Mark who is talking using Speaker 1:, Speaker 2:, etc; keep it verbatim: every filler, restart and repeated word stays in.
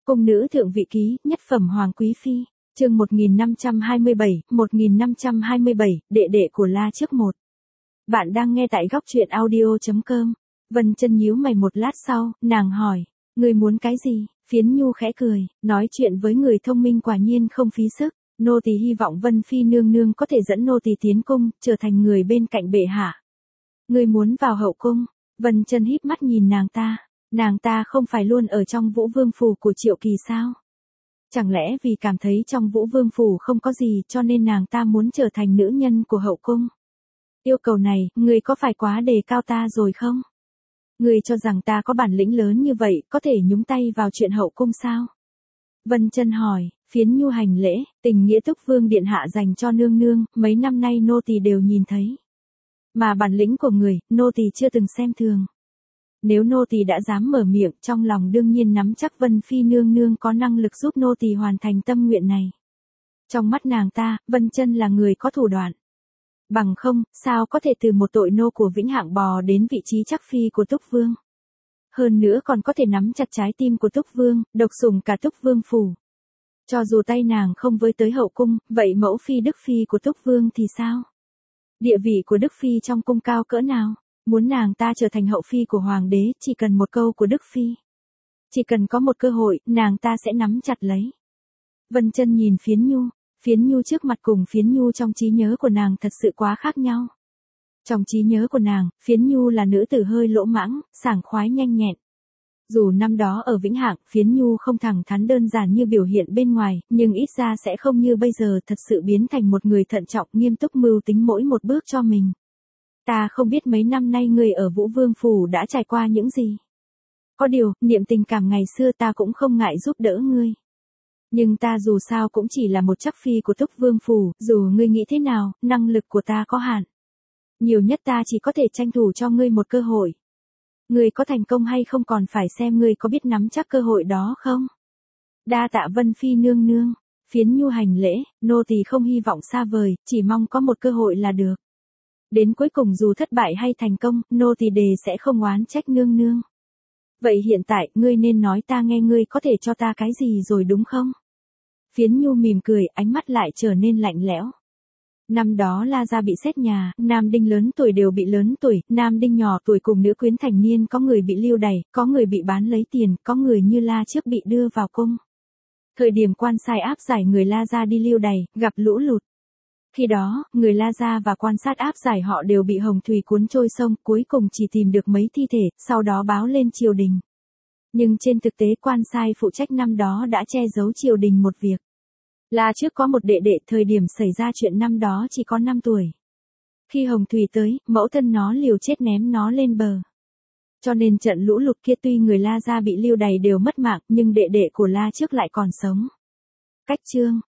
Speaker 1: Cung nữ thượng vị ký, nhất phẩm hoàng quý phi, chương một nghìn năm trăm hai mươi bảy, một nghìn năm trăm hai mươi bảy, đệ đệ của La Trước một. Bạn đang nghe tại góc truyện audio chấm com. Vân Chân nhíu mày một lát sau, nàng hỏi, ngươi muốn cái gì? Phiến Nhu khẽ cười, nói chuyện với người thông minh quả nhiên không phí sức, nô tỳ hy vọng Vân Phi nương nương có thể dẫn nô tỳ tiến cung, trở thành người bên cạnh bệ hạ. Ngươi muốn vào hậu cung? Vân Chân híp mắt nhìn nàng ta. Nàng ta không phải luôn ở trong Vũ Vương phủ của Triệu Kỳ sao? Chẳng lẽ vì cảm thấy trong Vũ Vương phủ không có gì cho nên nàng ta muốn trở thành nữ nhân của hậu cung? Yêu cầu này, ngươi có phải quá đề cao ta rồi không? Ngươi cho rằng ta có bản lĩnh lớn như vậy, có thể nhúng tay vào chuyện hậu cung sao? Vân Chân hỏi, Phiến Nhu hành lễ, tình nghĩa Túc Vương điện hạ dành cho nương nương, mấy năm nay nô tỳ đều nhìn thấy. Mà bản lĩnh của người, nô tỳ chưa từng xem thường. Nếu nô tỳ đã dám mở miệng, trong lòng đương nhiên nắm chắc Vân Phi nương nương có năng lực giúp nô tỳ hoàn thành tâm nguyện này. Trong mắt nàng ta, Vân Chân là người có thủ đoạn. Bằng không, sao có thể từ một tội nô của Vĩnh Hạng bò đến vị trí chắc phi của Túc Vương. Hơn nữa còn có thể nắm chặt trái tim của Túc Vương, độc sủng cả Túc Vương phủ. Cho dù tay nàng không với tới hậu cung, vậy mẫu phi Đức Phi của Túc Vương thì sao? Địa vị của Đức Phi trong cung cao cỡ nào? Muốn nàng ta trở thành hậu phi của hoàng đế, chỉ cần một câu của Đức Phi. Chỉ cần có một cơ hội, nàng ta sẽ nắm chặt lấy. Vân Chân nhìn Phiến Nhu, Phiến Nhu trước mặt cùng Phiến Nhu trong trí nhớ của nàng thật sự quá khác nhau. Trong trí nhớ của nàng, Phiến Nhu là nữ tử hơi lỗ mãng, sảng khoái nhanh nhẹn. Dù năm đó ở Vĩnh Hạng, Phiến Nhu không thẳng thắn đơn giản như biểu hiện bên ngoài, nhưng ít ra sẽ không như bây giờ thật sự biến thành một người thận trọng nghiêm túc mưu tính mỗi một bước cho mình. Ta không biết mấy năm nay ngươi ở Vũ Vương phủ đã trải qua những gì. Có điều, niệm tình cảm ngày xưa ta cũng không ngại giúp đỡ ngươi. Nhưng ta dù sao cũng chỉ là một chắc phi của Túc Vương phủ, dù ngươi nghĩ thế nào, năng lực của ta có hạn. Nhiều nhất ta chỉ có thể tranh thủ cho ngươi một cơ hội. Ngươi có thành công hay không còn phải xem ngươi có biết nắm chắc cơ hội đó không? Đa tạ Vân Phi nương nương. Phiến Nhu hành lễ, nô tỳ không hy vọng xa vời, chỉ mong có một cơ hội là được. Đến cuối cùng dù thất bại hay thành công, nô tỳ đề sẽ không oán trách nương nương. Vậy hiện tại, ngươi nên nói ta nghe ngươi có thể cho ta cái gì rồi đúng không? Phiến Nhu mỉm cười, ánh mắt lại trở nên lạnh lẽo. Năm đó La gia bị xét nhà, nam đinh lớn tuổi đều bị lớn tuổi, nam đinh nhỏ tuổi cùng nữ quyến thành niên có người bị lưu đày, có người bị bán lấy tiền, có người như La Trước bị đưa vào cung. Thời điểm quan sai áp giải người La gia đi lưu đày, gặp lũ lụt. Khi đó, người La gia và quan sát áp giải họ đều bị hồng thủy cuốn trôi sông, cuối cùng chỉ tìm được mấy thi thể, sau đó báo lên triều đình. Nhưng trên thực tế quan sai phụ trách năm đó đã che giấu triều đình một việc. La Trước có một đệ đệ, thời điểm xảy ra chuyện năm đó chỉ có năm tuổi. Khi hồng thủy tới, mẫu thân nó liều chết ném nó lên bờ. Cho nên trận lũ lụt kia tuy người La gia bị lưu đày đều mất mạng, nhưng đệ đệ của La Trước lại còn sống. Cách chương